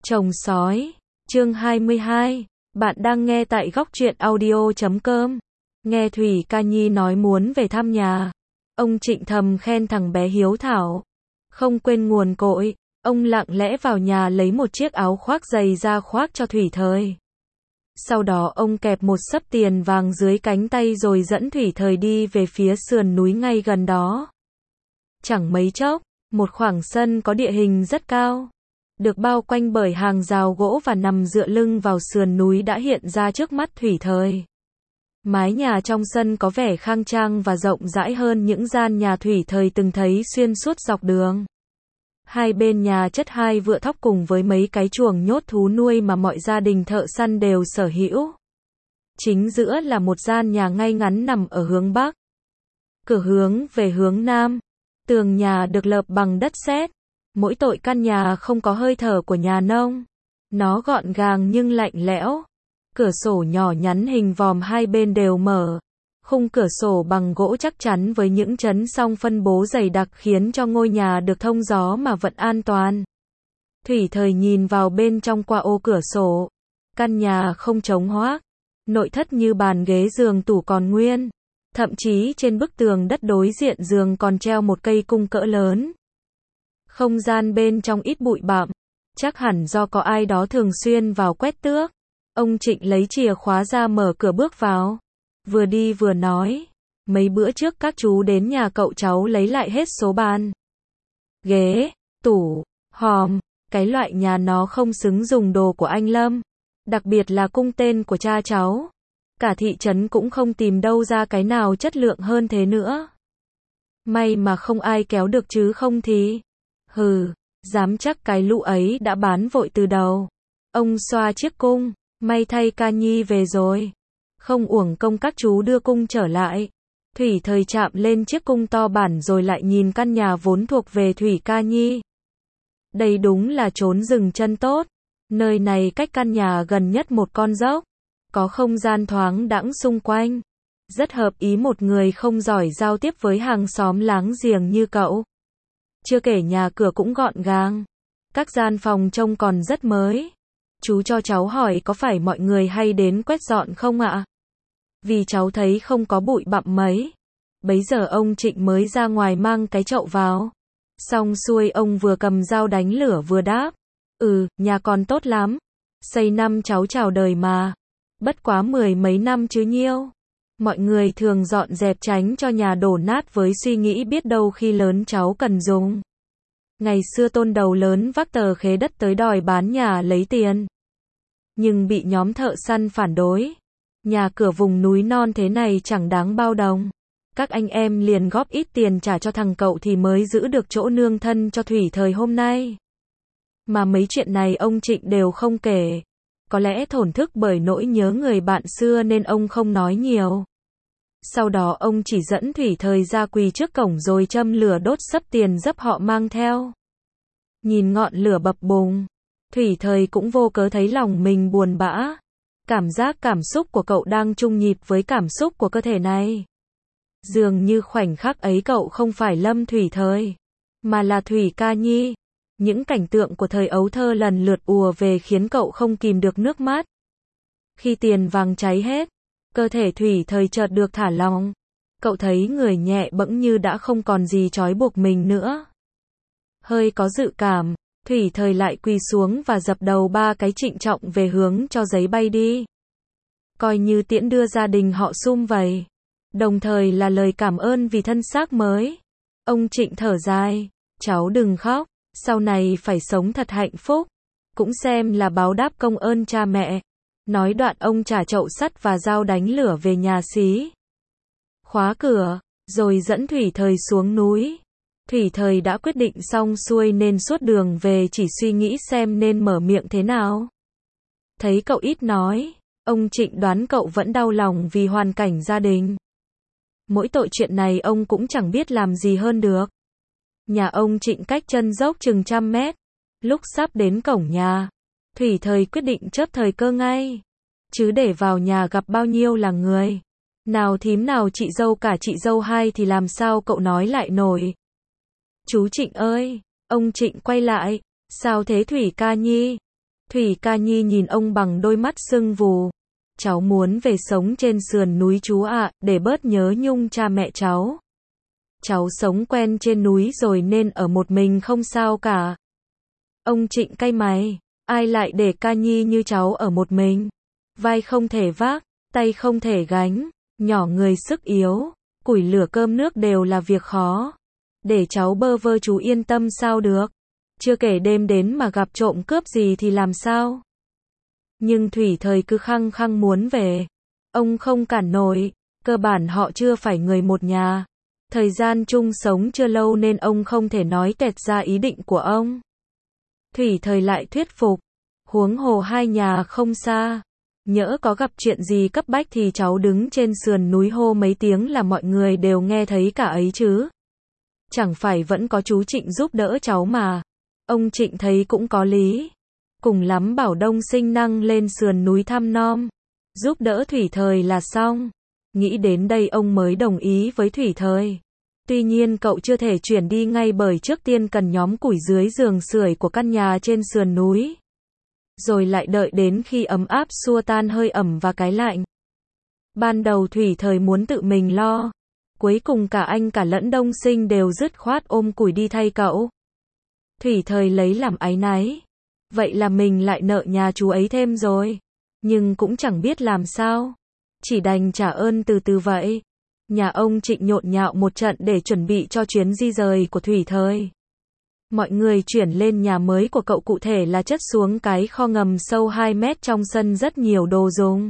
Chồng sói, chương 22, bạn đang nghe tại góc truyện audio.com. Nghe Thủy Ca Nhi nói muốn về thăm nhà, ông Trịnh thầm khen thằng bé hiếu thảo. Không quên nguồn cội, ông lặng lẽ vào nhà lấy một chiếc áo khoác dày ra khoác cho Thủy Thời. Sau đó ông kẹp một xấp tiền vàng dưới cánh tay rồi dẫn Thủy Thời đi về phía sườn núi ngay gần đó. Chẳng mấy chốc, một khoảng sân có địa hình rất cao, được bao quanh bởi hàng rào gỗ và nằm dựa lưng vào sườn núi đã hiện ra trước mắt Thủy Thời. Mái nhà trong sân có vẻ khang trang và rộng rãi hơn những gian nhà Thủy Thời từng thấy xuyên suốt dọc đường. Hai bên nhà chất hai vựa thóc cùng với mấy cái chuồng nhốt thú nuôi mà mọi gia đình thợ săn đều sở hữu. Chính giữa là một gian nhà ngay ngắn nằm ở hướng bắc. Cửa hướng về hướng nam. Tường nhà được lợp bằng đất sét. Mỗi tội căn nhà không có hơi thở của nhà nông. Nó gọn gàng nhưng lạnh lẽo. Cửa sổ nhỏ nhắn hình vòm hai bên đều mở. Khung cửa sổ bằng gỗ chắc chắn với những chấn song phân bố dày đặc khiến cho ngôi nhà được thông gió mà vẫn an toàn. Thủy Thời nhìn vào bên trong qua ô cửa sổ. Căn nhà không trống hoác. Nội thất như bàn ghế giường tủ còn nguyên. Thậm chí trên bức tường đất đối diện giường còn treo một cây cung cỡ lớn. Không gian bên trong ít bụi bặm, chắc hẳn do có ai đó thường xuyên vào quét tước. Ông Trịnh lấy chìa khóa ra mở cửa bước vào. Vừa đi vừa nói, mấy bữa trước các chú đến nhà cậu cháu lấy lại hết số bàn, ghế, tủ, hòm, cái loại nhà nó không xứng dùng đồ của anh Lâm. Đặc biệt là cung tên của cha cháu. Cả thị trấn cũng không tìm đâu ra cái nào chất lượng hơn thế nữa. May mà không ai kéo được chứ không thì... Hừ, dám chắc cái lũ ấy đã bán vội từ đầu. Ông xoa chiếc cung, may thay Ca Nhi về rồi. Không uổng công các chú đưa cung trở lại. Thủy Thời chạm lên chiếc cung to bản rồi lại nhìn căn nhà vốn thuộc về Thủy Ca Nhi. Đây đúng là trốn rừng chân tốt. Nơi này cách căn nhà gần nhất một con dốc. Có không gian thoáng đãng xung quanh. Rất hợp ý một người không giỏi giao tiếp với hàng xóm láng giềng như cậu. Chưa kể nhà cửa cũng gọn gàng. Các gian phòng trông còn rất mới. Chú cho cháu hỏi có phải mọi người hay đến quét dọn không ạ? Vì cháu thấy không có bụi bặm mấy. Bấy giờ ông Trịnh mới ra ngoài mang cái chậu vào. Xong xuôi ông vừa cầm dao đánh lửa vừa đáp. Nhà còn tốt lắm. Xây năm cháu chào đời mà. Bất quá 10 mấy năm chứ nhiêu. Mọi người thường dọn dẹp tránh cho nhà đổ nát với suy nghĩ biết đâu khi lớn cháu cần dùng. Ngày xưa tôn đầu lớn vác tờ khế đất tới đòi bán nhà lấy tiền. Nhưng bị nhóm thợ săn phản đối. Nhà cửa vùng núi non thế này chẳng đáng bao đồng. Các anh em liền góp ít tiền trả cho thằng cậu thì mới giữ được chỗ nương thân cho Thủy Thời hôm nay. Mà mấy chuyện này ông Trịnh đều không kể. Có lẽ thổn thức bởi nỗi nhớ người bạn xưa nên ông không nói nhiều. Sau đó ông chỉ dẫn Thủy Thời ra quỳ trước cổng rồi châm lửa đốt xấp tiền dấp họ mang theo. Nhìn ngọn lửa bập bùng, Thủy Thời cũng vô cớ thấy lòng mình buồn bã. Cảm xúc của cậu đang chung nhịp với cảm xúc của cơ thể này. Dường như khoảnh khắc ấy cậu không phải Lâm Thủy Thời, mà là Thủy Ca Nhi. Những cảnh tượng của thời ấu thơ lần lượt ùa về khiến cậu không kìm được nước mắt. Khi tiền vàng cháy hết, cơ thể Thủy Thời chợt được thả lỏng. Cậu thấy người nhẹ bẫng như đã không còn gì trói buộc mình nữa. Hơi có dự cảm, Thủy Thời lại quỳ xuống và dập đầu ba cái trịnh trọng về hướng cho giấy bay đi. Coi như tiễn đưa gia đình họ sum vầy. Đồng thời là lời cảm ơn vì thân xác mới. Ông Trịnh thở dài, cháu đừng khóc. Sau này phải sống thật hạnh phúc. Cũng xem là báo đáp công ơn cha mẹ. Nói đoạn ông trả chậu sắt và dao đánh lửa về nhà xí. Khóa cửa, rồi dẫn Thủy Thời xuống núi. Thủy Thời đã quyết định xong xuôi nên suốt đường về chỉ suy nghĩ xem nên mở miệng thế nào. Thấy cậu ít nói, ông Trịnh đoán cậu vẫn đau lòng vì hoàn cảnh gia đình. Mỗi tội chuyện này ông cũng chẳng biết làm gì hơn được. Nhà ông Trịnh cách chân dốc chừng 100 mét. Lúc sắp đến cổng nhà, Thủy Thời quyết định chớp thời cơ ngay. Chứ để vào nhà gặp bao nhiêu là người. Nào thím nào chị dâu cả chị dâu hai thì làm sao cậu nói lại nổi. Chú Trịnh ơi, ông Trịnh quay lại. Sao thế Thủy Ca Nhi? Thủy Ca Nhi nhìn ông bằng đôi mắt sưng vù. Cháu muốn về sống trên sườn núi chú ạ, để bớt nhớ nhung cha mẹ cháu. Cháu sống quen trên núi rồi nên ở một mình không sao cả. Ông Trịnh cay mày, ai lại để Ca Nhi như cháu ở một mình? Vai không thể vác, tay không thể gánh, nhỏ người sức yếu, củi lửa cơm nước đều là việc khó. Để cháu bơ vơ chú yên tâm sao được? Chưa kể đêm đến mà gặp trộm cướp gì thì làm sao? Nhưng Thủy Thời cứ khăng khăng muốn về. Ông không cản nổi, cơ bản họ chưa phải người một nhà. Thời gian chung sống chưa lâu nên ông không thể nói toẹt ra ý định của ông. Thủy Thời lại thuyết phục, huống hồ hai nhà không xa. Nhỡ có gặp chuyện gì cấp bách thì cháu đứng trên sườn núi hô mấy tiếng là mọi người đều nghe thấy cả ấy chứ. Chẳng phải vẫn có chú Trịnh giúp đỡ cháu mà. Ông Trịnh thấy cũng có lý. Cùng lắm bảo Đông Sinh năng lên sườn núi thăm nom, giúp đỡ Thủy Thời là xong. Nghĩ đến đây ông mới đồng ý với Thủy Thời. Tuy nhiên cậu chưa thể chuyển đi ngay bởi trước tiên cần nhóm củi dưới giường sưởi của căn nhà trên sườn núi. Rồi lại đợi đến khi ấm áp xua tan hơi ẩm và cái lạnh. Ban đầu Thủy Thời muốn tự mình lo. Cuối cùng cả anh cả lẫn Đông Sinh đều dứt khoát ôm củi đi thay cậu. Thủy Thời lấy làm áy náy. Vậy là mình lại nợ nhà chú ấy thêm rồi. Nhưng cũng chẳng biết làm sao. Chỉ đành trả ơn từ từ vậy. Nhà ông Trịnh nhộn nhạo một trận để chuẩn bị cho chuyến di rời của Thủy Thời. Mọi người chuyển lên nhà mới của cậu, cụ thể là chất xuống cái kho ngầm sâu 2 mét trong sân rất nhiều đồ dùng.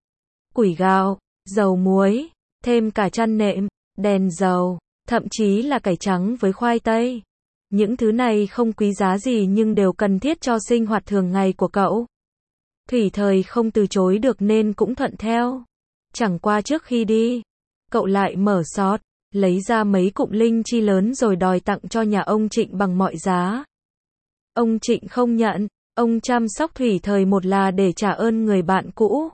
Củi gạo, dầu muối, thêm cả chăn nệm, đèn dầu, thậm chí là cải trắng với khoai tây. Những thứ này không quý giá gì nhưng đều cần thiết cho sinh hoạt thường ngày của cậu. Thủy Thời không từ chối được nên cũng thuận theo. Chẳng qua trước khi đi, cậu lại mở xót, lấy ra mấy cụm linh chi lớn rồi đòi tặng cho nhà ông Trịnh bằng mọi giá. Ông Trịnh không nhận, ông chăm sóc Thủy Thời một là để trả ơn người bạn cũ.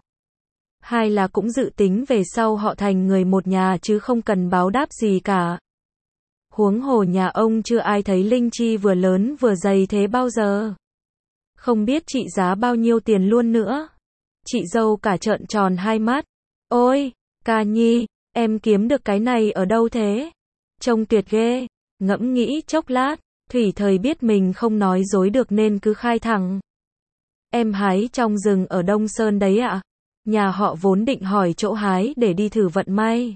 Hai là cũng dự tính về sau họ thành người một nhà chứ không cần báo đáp gì cả. Huống hồ nhà ông chưa ai thấy linh chi vừa lớn vừa dày thế bao giờ. Không biết trị giá bao nhiêu tiền luôn nữa. Chị dâu cả trợn tròn hai mắt. Ôi, Ca Nhi, em kiếm được cái này ở đâu thế? Trông tuyệt ghê. Ngẫm nghĩ chốc lát, Thủy Thời biết mình không nói dối được nên cứ khai thẳng. Em hái trong rừng ở Đông Sơn đấy ạ. Nhà họ vốn định hỏi chỗ hái để đi thử vận may.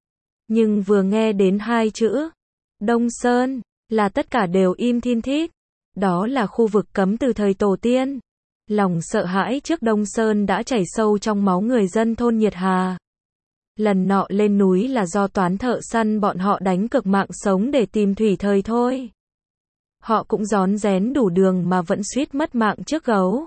Nhưng vừa nghe đến hai chữ Đông Sơn, là tất cả đều im thin thít. Đó là khu vực cấm từ thời tổ tiên. Lòng sợ hãi trước Đông Sơn đã chảy sâu trong máu người dân thôn Nhiệt Hà. Lần nọ lên núi là do toán thợ săn bọn họ đánh cược mạng sống để tìm Thủy Thời thôi. Họ cũng rón rén đủ đường mà vẫn suýt mất mạng trước gấu,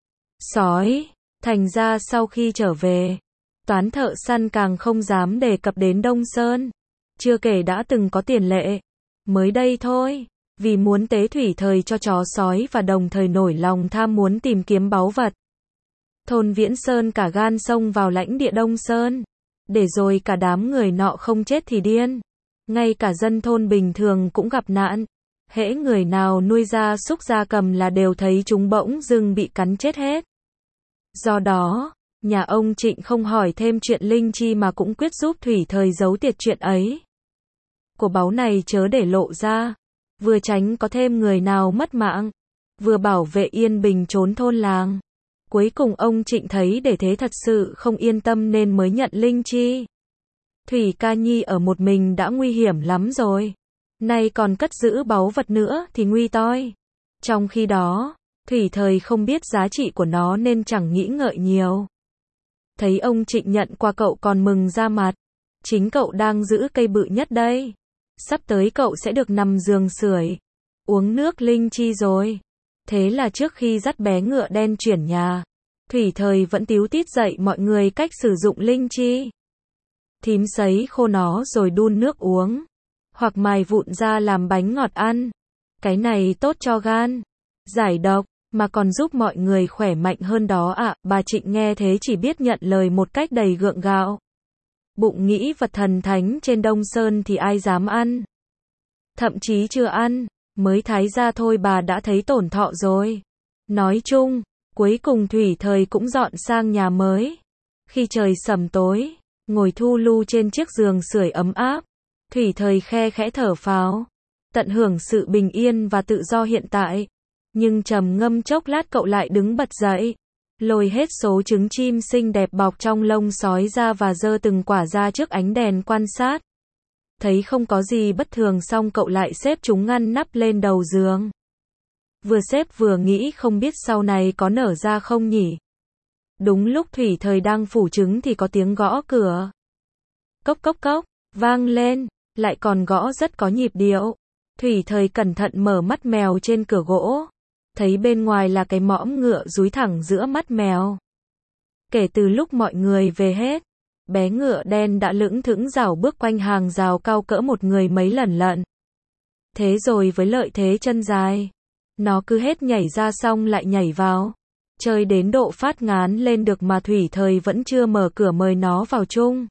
sói. Thành ra sau khi trở về, toán thợ săn càng không dám đề cập đến Đông Sơn. Chưa kể đã từng có tiền lệ. Mới đây thôi, vì muốn tế Thủy Thời cho chó sói và đồng thời nổi lòng tham muốn tìm kiếm báu vật. Thôn Viễn Sơn cả gan xông vào lãnh địa Đông Sơn. Để rồi cả đám người nọ không chết thì điên. Ngay cả dân thôn bình thường cũng gặp nạn. Hễ người nào nuôi gia súc gia cầm là đều thấy chúng bỗng dưng bị cắn chết hết. Do đó, nhà ông Trịnh không hỏi thêm chuyện linh chi mà cũng quyết giúp Thủy Thời giấu tiệt chuyện ấy. Của báu này chớ để lộ ra, vừa tránh có thêm người nào mất mạng, vừa bảo vệ yên bình trốn thôn làng. Cuối cùng ông Trịnh thấy để thế thật sự không yên tâm nên mới nhận linh chi. Thủy Ca Nhi ở một mình đã nguy hiểm lắm rồi. Nay còn cất giữ báu vật nữa thì nguy toi. Trong khi đó, Thủy Thời không biết giá trị của nó nên chẳng nghĩ ngợi nhiều. Thấy ông Trịnh nhận qua cậu còn mừng ra mặt. Chính cậu đang giữ cây bự nhất đây. Sắp tới cậu sẽ được nằm giường sưởi, uống nước linh chi rồi. Thế là trước khi dắt bé ngựa đen chuyển nhà, Thủy Thời vẫn tíu tít dạy mọi người cách sử dụng linh chi. Thím sấy khô nó rồi đun nước uống, hoặc mài vụn ra làm bánh ngọt ăn. Cái này tốt cho gan, giải độc, mà còn giúp mọi người khỏe mạnh hơn đó ạ. Bà Trịnh nghe thế chỉ biết nhận lời một cách đầy gượng gạo. Bụng nghĩ vật thần thánh trên Đông Sơn thì ai dám ăn. Thậm chí chưa ăn, mới thái ra thôi bà đã thấy tổn thọ rồi. Nói chung, Cuối cùng Thủy Thời cũng dọn sang nhà mới. Khi trời sầm tối, ngồi thu lu trên chiếc giường sưởi ấm áp, Thủy Thời khe khẽ thở phào, tận hưởng sự bình yên và tự do hiện tại. Nhưng trầm ngâm chốc lát cậu lại đứng bật dậy, lôi hết số trứng chim xinh đẹp bọc trong lông sói ra và giơ từng quả ra trước ánh đèn quan sát. Thấy không có gì bất thường xong cậu lại xếp chúng ngăn nắp lên đầu giường. Vừa xếp vừa nghĩ không biết sau này có nở ra không nhỉ. Đúng lúc Thủy Thời đang phủ trứng thì có tiếng gõ cửa. Cốc cốc cốc, vang lên, lại còn gõ rất có nhịp điệu. Thủy Thời cẩn thận mở mắt mèo trên cửa gỗ. Thấy bên ngoài là cái mõm ngựa dúi thẳng giữa mắt mèo. Kể từ lúc mọi người về hết, bé ngựa đen đã lững thững rảo bước quanh hàng rào cao cỡ một người mấy lần lận. Thế rồi với lợi thế chân dài, nó cứ hết nhảy ra xong lại nhảy vào. Chơi đến độ phát ngán lên được mà Thủy Thời vẫn chưa mở cửa mời nó vào chung.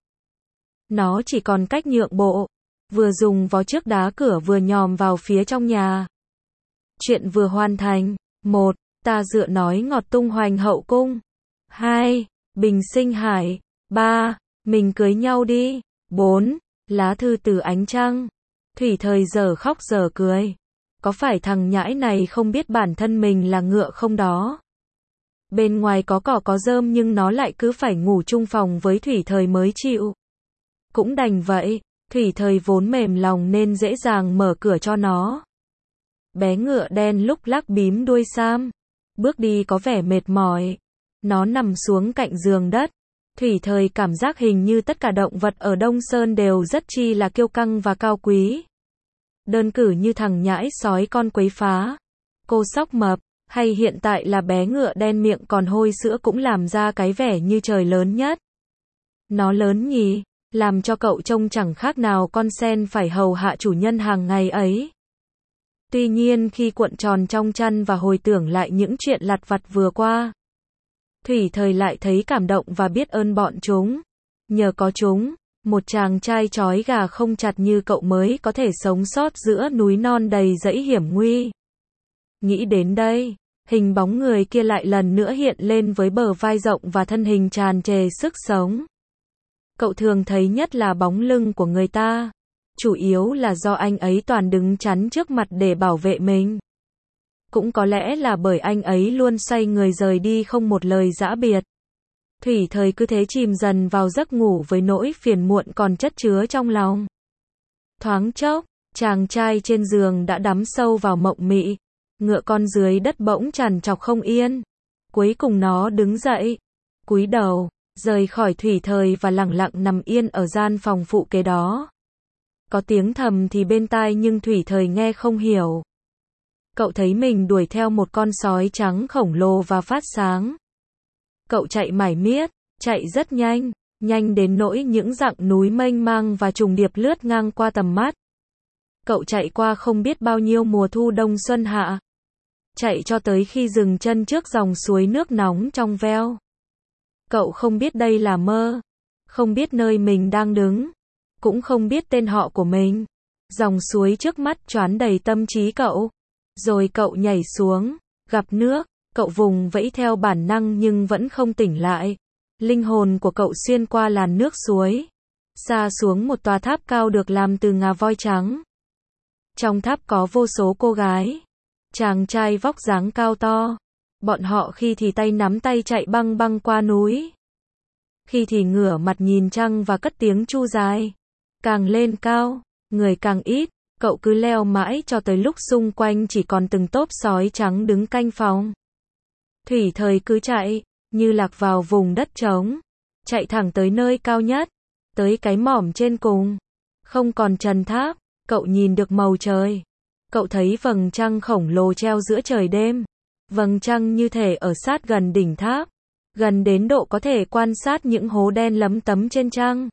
Nó chỉ còn cách nhượng bộ, vừa dùng vó trước đá cửa vừa nhòm vào phía trong nhà. Chuyện vừa hoàn thành. 1. Ta dựa nói ngọt tung hoành hậu cung. 2. Bình sinh hải. 3. Mình cưới nhau đi. 4. Lá thư từ ánh trăng. Thủy Thời giờ khóc giờ cười. Có phải thằng nhãi này không biết bản thân mình là ngựa không đó? Bên ngoài có cỏ có rơm nhưng nó lại cứ phải ngủ chung phòng với Thủy Thời mới chịu. Cũng đành vậy, Thủy Thời vốn mềm lòng nên dễ dàng mở cửa cho nó. Bé ngựa đen lúc lắc bím đuôi sam, bước đi có vẻ mệt mỏi. Nó nằm xuống cạnh giường đất. Thủy Thời cảm giác hình như tất cả động vật ở Đông Sơn đều rất chi là kiêu căng và cao quý. Đơn cử như thằng nhãi sói con quấy phá, cô sóc mập, hay hiện tại là bé ngựa đen miệng còn hôi sữa cũng làm ra cái vẻ như trời lớn nhất. Nó lớn nhỉ, làm cho cậu trông chẳng khác nào con sen phải hầu hạ chủ nhân hàng ngày ấy. Tuy nhiên khi cuộn tròn trong chăn và hồi tưởng lại những chuyện lặt vặt vừa qua, Thủy Thời lại thấy cảm động và biết ơn bọn chúng. Nhờ có chúng, một chàng trai trói gà không chặt như cậu mới có thể sống sót giữa núi non đầy dãy hiểm nguy. Nghĩ đến đây, hình bóng người kia lại lần nữa hiện lên với bờ vai rộng và thân hình tràn trề sức sống. Cậu thường thấy nhất là bóng lưng của người ta. Chủ yếu là do anh ấy toàn đứng chắn trước mặt để bảo vệ mình. Cũng có lẽ là bởi anh ấy luôn xoay người rời đi không một lời giã biệt. Thủy Thời cứ thế chìm dần vào giấc ngủ với nỗi phiền muộn còn chất chứa trong lòng. Thoáng chốc, chàng trai trên giường đã đắm sâu vào mộng mị. Ngựa con dưới đất bỗng trằn trọc không yên. Cuối cùng nó đứng dậy, cúi đầu, rời khỏi Thủy Thời và lẳng lặng nằm yên ở gian phòng phụ kế đó. Có tiếng thầm thì bên tai nhưng Thủy Thời nghe không hiểu. Cậu thấy mình đuổi theo một con sói trắng khổng lồ và phát sáng. Cậu chạy mải miết, chạy rất nhanh, nhanh đến nỗi những dặng núi mênh mang và trùng điệp lướt ngang qua tầm mắt. Cậu chạy qua không biết bao nhiêu mùa thu đông xuân hạ. Chạy cho tới khi dừng chân trước dòng suối nước nóng trong veo. Cậu không biết đây là mơ, không biết nơi mình đang đứng, cũng không biết tên họ của mình. Dòng suối trước mắt choán đầy tâm trí cậu. Rồi cậu nhảy xuống, gặp nước, cậu vùng vẫy theo bản năng nhưng vẫn không tỉnh lại. Linh hồn của cậu xuyên qua làn nước suối, xa xuống một tòa tháp cao được làm từ ngà voi trắng. Trong tháp có vô số cô gái, chàng trai vóc dáng cao to. Bọn họ khi thì tay nắm tay chạy băng băng qua núi, khi thì ngửa mặt nhìn trăng và cất tiếng chu dài. Càng lên cao, người càng ít. Cậu cứ leo mãi cho tới lúc xung quanh chỉ còn từng tốp sói trắng đứng canh phòng. Thủy Thời cứ chạy, như lạc vào vùng đất trống. Chạy thẳng tới nơi cao nhất, tới cái mỏm trên cùng. Không còn trần tháp, cậu nhìn được màu trời. Cậu thấy vầng trăng khổng lồ treo giữa trời đêm. Vầng trăng như thể ở sát gần đỉnh tháp, gần đến độ có thể quan sát những hố đen lấm tấm trên trăng.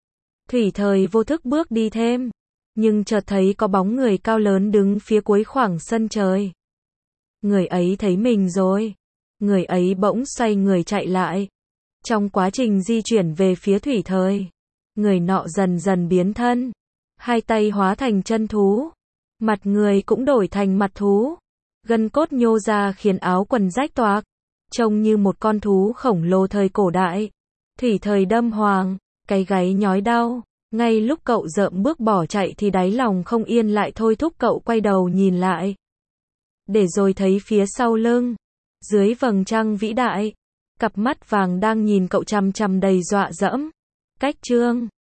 Thủy Thời vô thức bước đi thêm, nhưng chợt thấy có bóng người cao lớn đứng phía cuối khoảng sân trời. Người ấy thấy mình rồi. Người ấy bỗng xoay người chạy lại. Trong quá trình di chuyển về phía Thủy Thời, người nọ dần dần biến thân. Hai tay hóa thành chân thú. Mặt người cũng đổi thành mặt thú. Gân cốt nhô ra khiến áo quần rách toạc. trông như một con thú khổng lồ thời cổ đại. Thủy thời Đâm Hoàng, cái gáy nhói đau. Ngay lúc cậu rợm bước bỏ chạy thì đáy lòng không yên lại thôi thúc cậu quay đầu nhìn lại. Để rồi thấy phía sau lưng, dưới vầng trăng vĩ đại, cặp mắt vàng đang nhìn cậu chằm chằm đầy dọa dẫm. Cách chương